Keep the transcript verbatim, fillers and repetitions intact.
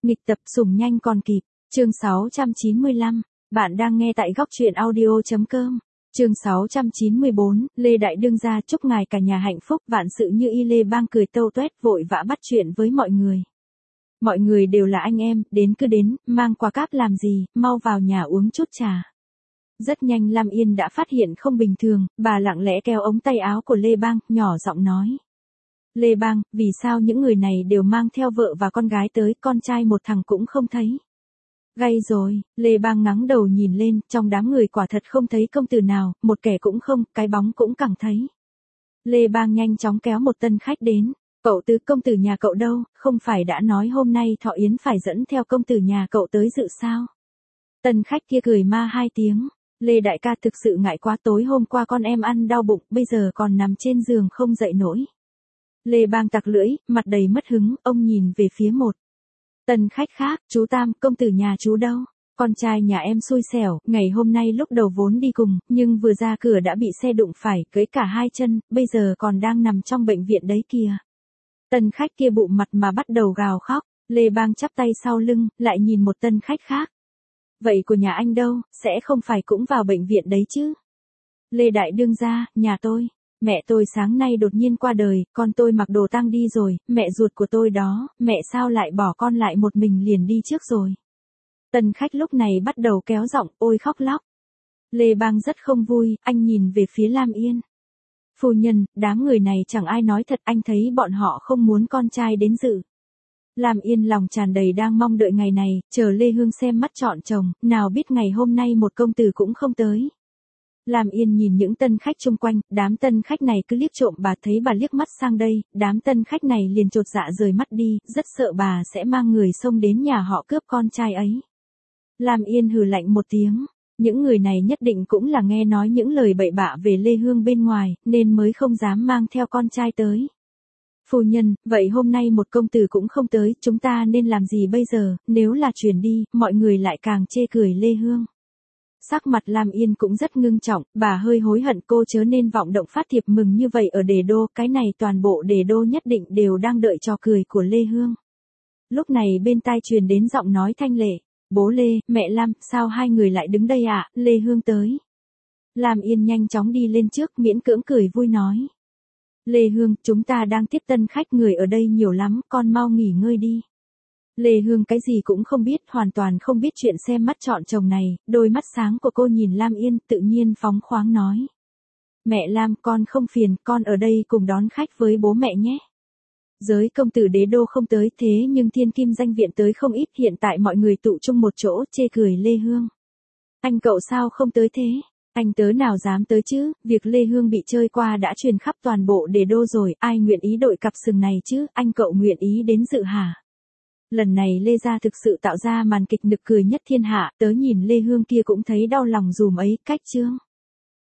Nghịch tập sủng nhanh còn kịp. Chương sáu trăm chín mươi lăm. Bạn đang nghe tại góc truyện audio chấm com. Chương sáu trăm chín mươi bốn, Lê Đại Đương gia chúc ngài cả nhà hạnh phúc vạn sự như ý. Lê Bang cười tâu tuét vội vã bắt chuyện với mọi người. Mọi người đều là anh em, đến cứ đến, mang quà cáp làm gì, mau vào nhà uống chút trà. Rất nhanh Lam Yên đã phát hiện không bình thường, bà lặng lẽ kéo ống tay áo của Lê Bang, nhỏ giọng nói. Lê Bang, vì sao những người này đều mang theo vợ và con gái tới, con trai một thằng cũng không thấy. Gay rồi, Lê Bang ngắng đầu nhìn lên, trong đám người quả thật không thấy công tử nào, một kẻ cũng không, cái bóng cũng chẳng thấy. Lê Bang nhanh chóng kéo một tân khách đến. Cậu Tứ, công tử nhà cậu đâu, không phải đã nói hôm nay Thọ Yến phải dẫn theo công tử nhà cậu tới dự sao? Tân khách kia cười ma hai tiếng. Lê đại ca thực sự ngại quá, tối hôm qua con em ăn đau bụng, bây giờ còn nằm trên giường không dậy nổi. Lê Bang tặc lưỡi, mặt đầy mất hứng, ông nhìn về phía một tân khách khác, chú Tam, công tử nhà chú đâu? Con trai nhà em xui xẻo, ngày hôm nay lúc đầu vốn đi cùng, nhưng vừa ra cửa đã bị xe đụng phải, gãy cả hai chân, bây giờ còn đang nằm trong bệnh viện đấy kìa. Tân khách kia bụng mặt mà bắt đầu gào khóc, Lê Bang chắp tay sau lưng, lại nhìn một tân khách khác. Vậy của nhà anh đâu, sẽ không phải cũng vào bệnh viện đấy chứ? Lê Đại Đương gia, nhà tôi, mẹ tôi sáng nay đột nhiên qua đời, con tôi mặc đồ tang đi rồi, mẹ ruột của tôi đó, mẹ sao lại bỏ con lại một mình liền đi trước rồi. Tân khách lúc này bắt đầu kéo giọng, ôi khóc lóc. Lê Bang rất không vui, anh nhìn về phía Lam Yên. Phu nhân, đám người này chẳng ai nói thật, anh thấy bọn họ không muốn con trai đến dự. Lam Yên lòng tràn đầy đang mong đợi ngày này, chờ Lê Hương xem mắt chọn chồng, nào biết ngày hôm nay một công tử cũng không tới. Lam Yên nhìn những tân khách xung quanh, đám tân khách này cứ liếc trộm bà, thấy bà liếc mắt sang đây, đám tân khách này liền chột dạ rời mắt đi, rất sợ bà sẽ mang người xông đến nhà họ cướp con trai ấy. Lam Yên hừ lạnh một tiếng. Những người này nhất định cũng là nghe nói những lời bậy bạ về Lê Hương bên ngoài, nên mới không dám mang theo con trai tới. Phu nhân, vậy hôm nay một công tử cũng không tới, chúng ta nên làm gì bây giờ, nếu là truyền đi, mọi người lại càng chê cười Lê Hương. Sắc mặt Lam Yên cũng rất ngưng trọng, bà hơi hối hận cô chớ nên vọng động phát thiệp mừng như vậy ở Đề Đô, cái này toàn bộ Đề Đô nhất định đều đang đợi trò cười của Lê Hương. Lúc này bên tai truyền đến giọng nói thanh lệ. Bố Lê, mẹ Lam, sao hai người lại đứng đây ạ? À? Lê Hương tới. Lam Yên nhanh chóng đi lên trước, miễn cưỡng cười vui nói. Lê Hương, chúng ta đang tiếp tân khách, người ở đây nhiều lắm, con mau nghỉ ngơi đi. Lê Hương cái gì cũng không biết, hoàn toàn không biết chuyện xem mắt chọn chồng này, đôi mắt sáng của cô nhìn Lam Yên, tự nhiên phóng khoáng nói. Mẹ Lam, con không phiền, con ở đây cùng đón khách với bố mẹ nhé. Giới công tử Đế Đô không tới, thế nhưng thiên kim danh viện tới không ít, hiện tại mọi người tụ chung một chỗ, chê cười Lê Hương. Anh cậu sao không tới thế? Anh tớ nào dám tới chứ, việc Lê Hương bị chơi qua đã truyền khắp toàn bộ Đế Đô rồi, ai nguyện ý đội cặp sừng này chứ, anh cậu nguyện ý đến dự hả? Lần này Lê gia thực sự tạo ra màn kịch nực cười nhất thiên hạ, tớ nhìn Lê Hương kia cũng thấy đau lòng dùm ấy, cách chương.